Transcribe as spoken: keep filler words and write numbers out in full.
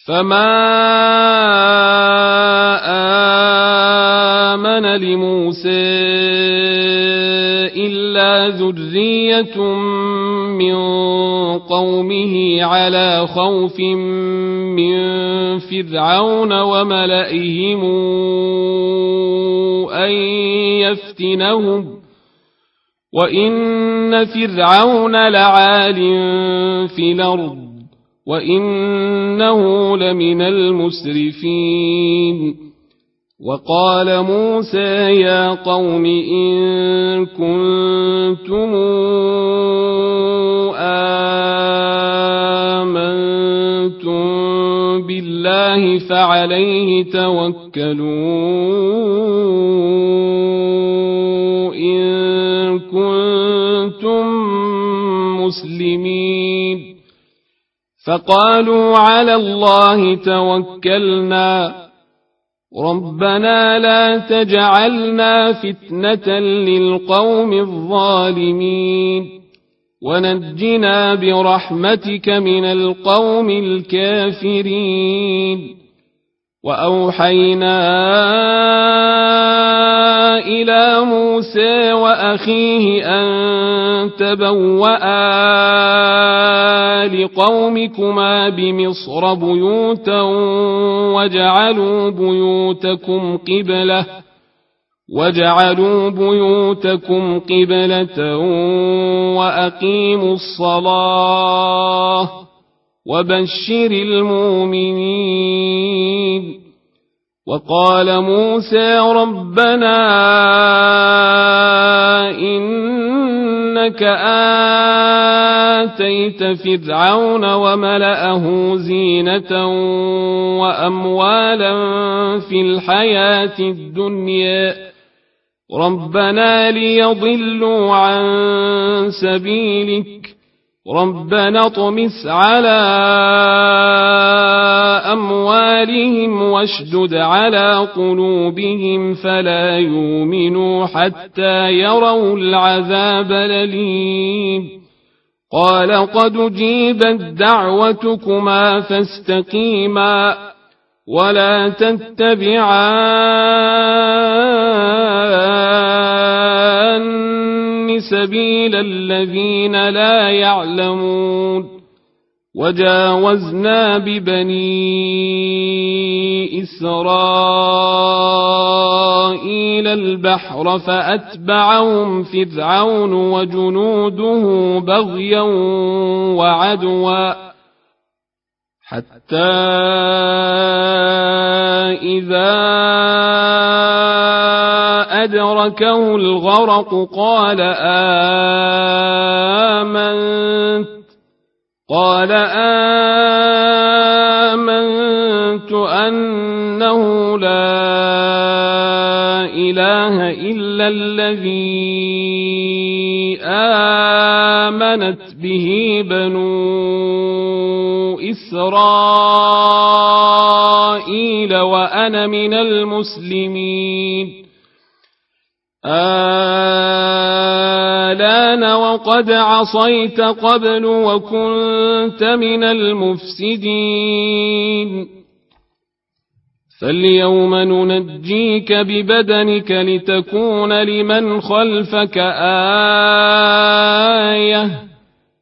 فما آمن لموسى إلا ذرية من قومه على خوف من فرعون وملئهم أن يفتنهم وإن فرعون لعال في الأرض وإنه لمن المسرفين. وقال موسى يا قوم إن كنتم آمنتم بالله فعليه توكلوا إن كنتم مسلمين. فقالوا على الله توكلنا ربنا لا تجعلنا فتنة للقوم الظالمين ونجنا برحمتك من القوم الكافرين. وأوحينا إلى موسى وأخيه أن تبوأ لقومكما بمصر بيوتا وجعلوا بيوتكم قبلة وجعلوا بيوتكم قبلة وأقيموا الصلاة وبشر المؤمنين. وقال موسى ربنا إنك آتيت فرعون وملأه زينة وأموالا في الحياة الدنيا ربنا ليضلوا عن سبيلك ربنا اطمس على أموالهم واشدد على قلوبهم فلا يؤمنوا حتى يروا العذاب الأليم. قال قد أجيبت دعوتكما فاستقيما ولا تتبعان سبيل الذين لا يعلمون. وجاوزنا ببني إسرائيل البحر فأتبعهم فرعون وجنوده بغيا وعدوا حتى إذا أدركه الغرق قال آمنت قال آمنت أنه لا إله إلا الذي آمنت به بنو إسرائيل وأنا من المسلمين. آلان وقد عصيت قبل وكنت من المفسدين فاليوم ننجيك ببدنك لتكون لمن خلفك آية